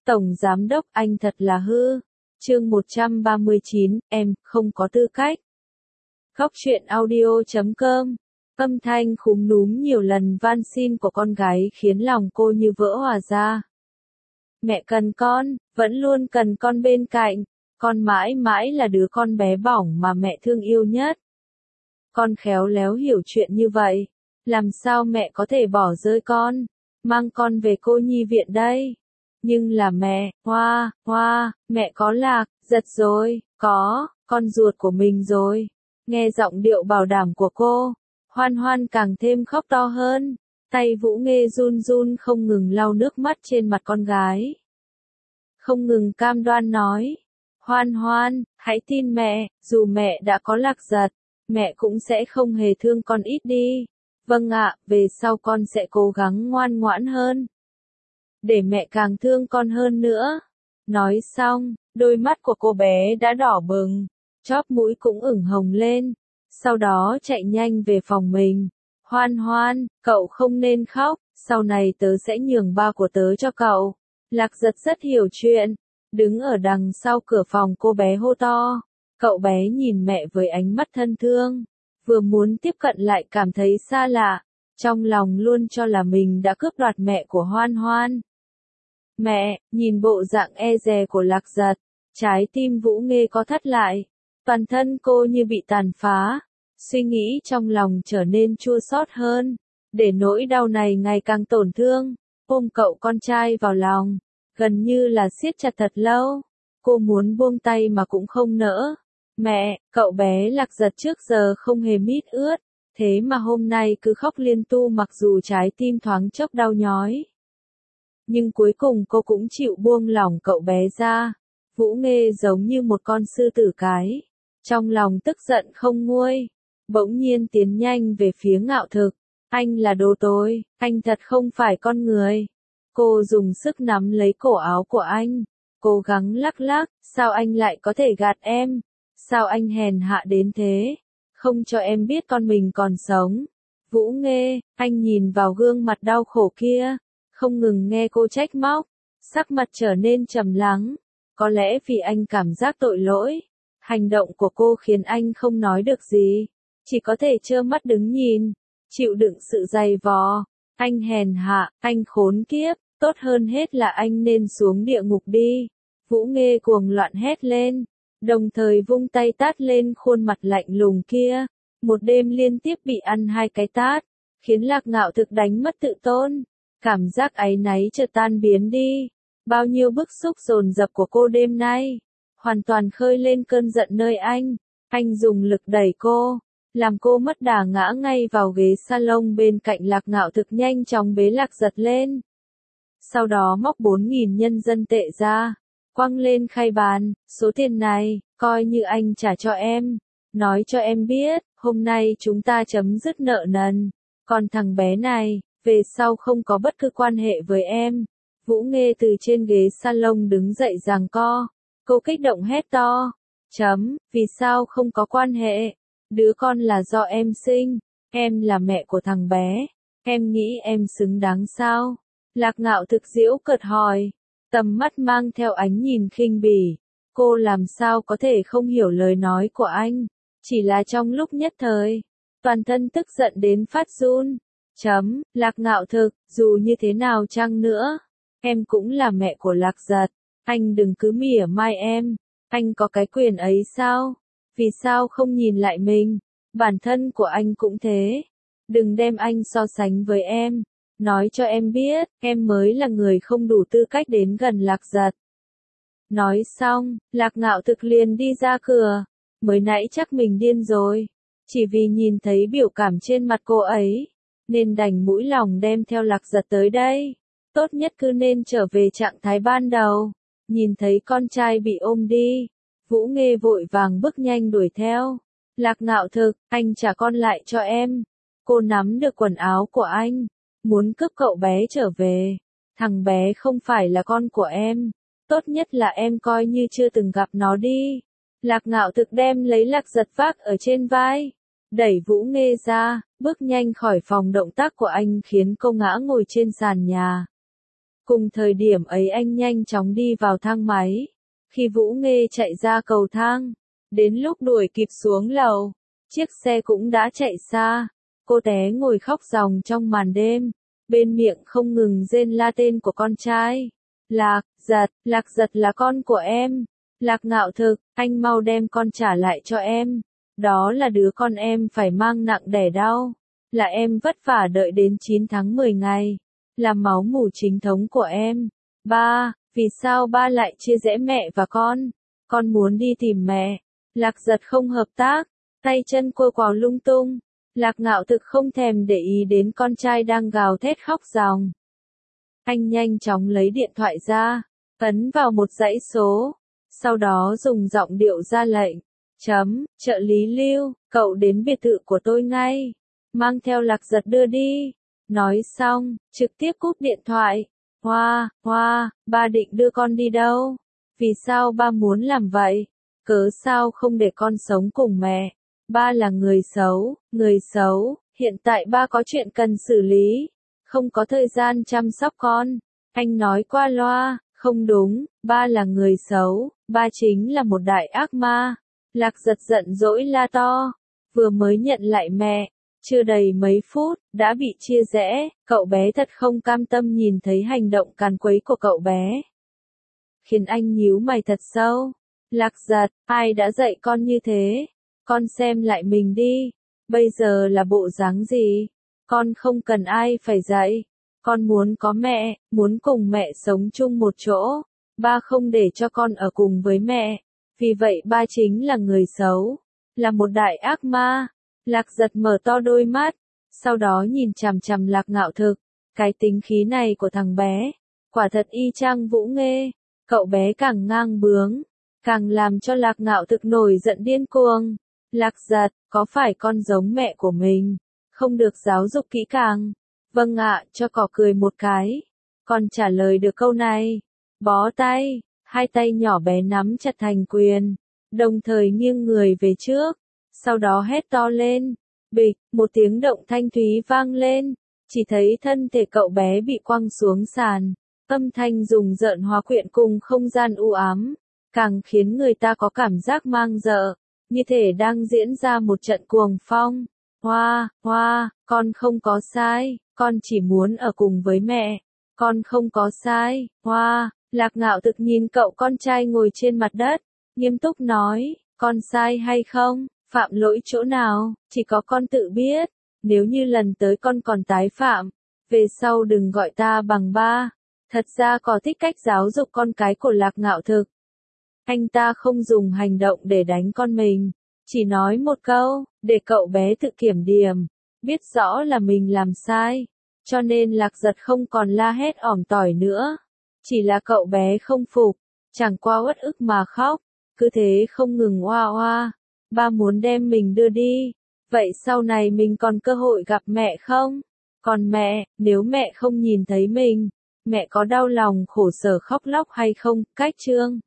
Tổng Giám đốc anh thật là hư. Chương 139, em không có tư cách. Khóc chuyện audio.com. Âm thanh khúm núm nhiều lần van xin của con gái khiến lòng cô như vỡ òa ra. Mẹ cần con, vẫn luôn cần con bên cạnh. Con mãi mãi là đứa con bé bỏng mà mẹ thương yêu nhất. Con khéo léo hiểu chuyện như vậy. Làm sao mẹ có thể bỏ rơi con, mang con về cô nhi viện đây? Nhưng là mẹ, mẹ có Lạc, Giật rồi, có, con ruột của mình rồi. Nghe giọng điệu bảo đảm của cô, Hoan Hoan càng thêm khóc to hơn. Tay Vũ Nghê run run không ngừng lau nước mắt trên mặt con gái. Không ngừng cam đoan nói, Hoan Hoan, hãy tin mẹ, dù mẹ đã có Lạc Giật, mẹ cũng sẽ không hề thương con ít đi. Vâng ạ, về sau con sẽ cố gắng ngoan ngoãn hơn. Để mẹ càng thương con hơn nữa. Nói xong, đôi mắt của cô bé đã đỏ bừng, chóp mũi cũng ửng hồng lên. Sau đó chạy nhanh về phòng mình. Hoan Hoan, cậu không nên khóc, sau này tớ sẽ nhường ba của tớ cho cậu. Lạc Giật rất hiểu chuyện, đứng ở đằng sau cửa phòng cô bé hô to. Cậu bé nhìn mẹ với ánh mắt thân thương, vừa muốn tiếp cận lại cảm thấy xa lạ, trong lòng luôn cho là mình đã cướp đoạt mẹ của Hoan Hoan. Mẹ, nhìn bộ dạng e dè của Lạc Giật, trái tim Vũ Nghê có thắt lại, toàn thân cô như bị tàn phá, suy nghĩ trong lòng trở nên chua xót hơn, để nỗi đau này ngày càng tổn thương, ôm cậu con trai vào lòng, gần như là siết chặt thật lâu, cô muốn buông tay mà cũng không nỡ. Mẹ, cậu bé Lạc Giật trước giờ không hề mít ướt, thế mà hôm nay cứ khóc liên tu mặc dù trái tim thoáng chốc đau nhói. Nhưng cuối cùng cô cũng chịu buông lỏng cậu bé ra. Vũ Nghê giống như một con sư tử cái, trong lòng tức giận không nguôi, bỗng nhiên tiến nhanh về phía Ngạo Thực. Anh là đồ tối, anh thật không phải con người. Cô dùng sức nắm lấy cổ áo của anh, cố gắng lắc lắc, sao anh lại có thể gạt em? Sao anh hèn hạ đến thế? Không cho em biết con mình còn sống. Vũ Nghê, anh nhìn vào gương mặt đau khổ kia, không ngừng nghe cô trách móc, sắc mặt trở nên trầm lắng. Có lẽ vì anh cảm giác tội lỗi, hành động của cô khiến anh không nói được gì, chỉ có thể trơ mắt đứng nhìn, chịu đựng sự dày vò. Anh hèn hạ, anh khốn kiếp, tốt hơn hết là anh nên xuống địa ngục đi. Vũ Nghê cuồng loạn hét lên, đồng thời vung tay tát lên khuôn mặt lạnh lùng kia. Một đêm liên tiếp bị ăn 2 cái tát, khiến Lạc Ngạo Thực đánh mất tự tôn. Cảm giác áy náy chợt tan biến đi. Bao nhiêu bức xúc dồn dập của cô đêm nay, hoàn toàn khơi lên cơn giận nơi anh. Anh dùng lực đẩy cô, làm cô mất đà ngã ngay vào ghế salon bên cạnh Lạc Ngạo Thực nhanh chóng bế Lạc Giật lên. Sau đó móc 4.000 nhân dân tệ ra, quăng lên khay bàn, số tiền này, coi như anh trả cho em. Nói cho em biết, hôm nay chúng ta chấm dứt nợ nần. Còn thằng bé này, về sau không có bất cứ quan hệ với em. Vũ Nghê từ trên ghế salon đứng dậy giằng co. Cô kích động hét to. Vì sao không có quan hệ? Đứa con là do em sinh. Em là mẹ của thằng bé. Em nghĩ em xứng đáng sao? Lạc Ngạo Thực giễu cợt hỏi. Tầm mắt mang theo ánh nhìn khinh bỉ. Cô làm sao có thể không hiểu lời nói của anh? Chỉ là trong lúc nhất thời, toàn thân tức giận đến phát run. Lạc Ngạo Thực, dù như thế nào chăng nữa, em cũng là mẹ của Lạc Giật. Anh đừng cứ mỉa mai em. Anh có cái quyền ấy sao? Vì sao không nhìn lại mình? Bản thân của anh cũng thế. Đừng đem anh so sánh với em. Nói cho em biết, em mới là người không đủ tư cách đến gần Lạc Giật. Nói xong, Lạc Ngạo Thực liền đi ra cửa. Mới nãy chắc mình điên rồi. Chỉ vì nhìn thấy biểu cảm trên mặt cô ấy, nên đành mũi lòng đem theo Lạc Giật tới đây. Tốt nhất cứ nên trở về trạng thái ban đầu. Nhìn thấy con trai bị ôm đi, Vũ Nghê vội vàng bước nhanh đuổi theo. Lạc Ngạo Thực, anh trả con lại cho em. Cô nắm được quần áo của anh, muốn cướp cậu bé trở về. Thằng bé không phải là con của em. Tốt nhất là em coi như chưa từng gặp nó đi. Lạc Ngạo Thực đem lấy Lạc Giật vác ở trên vai, đẩy Vũ Nghê ra, bước nhanh khỏi phòng. Động tác của anh khiến cô ngã ngồi trên sàn nhà. Cùng thời điểm ấy anh nhanh chóng đi vào thang máy. Khi Vũ Nghê chạy ra cầu thang, đến lúc đuổi kịp xuống lầu, chiếc xe cũng đã chạy xa. Cô té ngồi khóc ròng trong màn đêm, bên miệng không ngừng rên la tên của con trai. Lạc giật là con của em. Lạc Ngạo Thực, anh mau đem con trả lại cho em. Đó là đứa con em phải mang nặng đẻ đau. Là em vất vả đợi đến 9 tháng 10 ngày. Là máu mủ chính thống của em. Ba, vì sao ba lại chia rẽ mẹ và con? Con muốn đi tìm mẹ. Lạc giật không hợp tác, tay chân cô quào lung tung. Lạc Ngạo Thực không thèm để ý đến con trai đang gào thét khóc ròng. Anh nhanh chóng lấy điện thoại ra, ấn vào một dãy số, sau đó dùng giọng điệu ra lệnh. Trợ lý Lưu, cậu đến biệt thự của tôi ngay. Mang theo Lạc giật đưa đi. Nói xong, trực tiếp cúp điện thoại. Hoa, ba định đưa con đi đâu? Vì sao ba muốn làm vậy? Cớ sao không để con sống cùng mẹ? Ba là người xấu, hiện tại ba có chuyện cần xử lý, không có thời gian chăm sóc con. Anh nói qua loa, không đúng, ba là người xấu, ba chính là một đại ác ma. Lạc giật giận dỗi la to, vừa mới nhận lại mẹ, chưa đầy mấy phút, đã bị chia rẽ, cậu bé thật không cam tâm nhìn thấy hành động càn quấy của cậu bé. Khiến anh nhíu mày thật sâu. Lạc giật, ai đã dạy con như thế? Con xem lại mình đi, bây giờ là bộ dáng gì? Con không cần ai phải dạy. Con muốn có mẹ, muốn cùng mẹ sống chung một chỗ. Ba không để cho con ở cùng với mẹ. Vì vậy ba chính là người xấu, là một đại ác ma. Lạc giật mở to đôi mắt, sau đó nhìn chằm chằm Lạc Ngạo Thực. Cái tính khí này của thằng bé, quả thật y chang Vũ Nghê. Cậu bé càng ngang bướng, càng làm cho Lạc Ngạo Thực nổi giận điên cuồng. Lạc giật, có phải con giống mẹ của mình, không được giáo dục kỹ càng? Vâng ạ, cho cỏ cười một cái. Con trả lời được câu này. Bó tay, hai tay nhỏ bé nắm chặt thành quyền, đồng thời nghiêng người về trước, sau đó hét to lên. Bịch, một tiếng động thanh thúy vang lên, chỉ thấy thân thể cậu bé bị quăng xuống sàn. Âm thanh rùng rợn hòa quyện cùng không gian u ám, càng khiến người ta có cảm giác mang rợ, như thể đang diễn ra một trận cuồng phong. Hoa, con không có sai, con chỉ muốn ở cùng với mẹ. Con không có sai, Hoa. Lạc Ngạo Thực nhìn cậu con trai ngồi trên mặt đất, nghiêm túc nói, con sai hay không, phạm lỗi chỗ nào, chỉ có con tự biết. Nếu như lần tới con còn tái phạm, về sau đừng gọi ta bằng ba. Thật ra có thích cách giáo dục con cái của Lạc Ngạo Thực. Anh ta không dùng hành động để đánh con mình, chỉ nói một câu, để cậu bé tự kiểm điểm, biết rõ là mình làm sai. Cho nên Lạc giật không còn la hét ỏm tỏi nữa. Chỉ là cậu bé không phục, chẳng qua uất ức mà khóc, cứ thế không ngừng oa. Ba muốn đem mình đưa đi, vậy sau này mình còn cơ hội gặp mẹ không? Còn mẹ, nếu mẹ không nhìn thấy mình, mẹ có đau lòng khổ sở khóc lóc hay không? Cách chương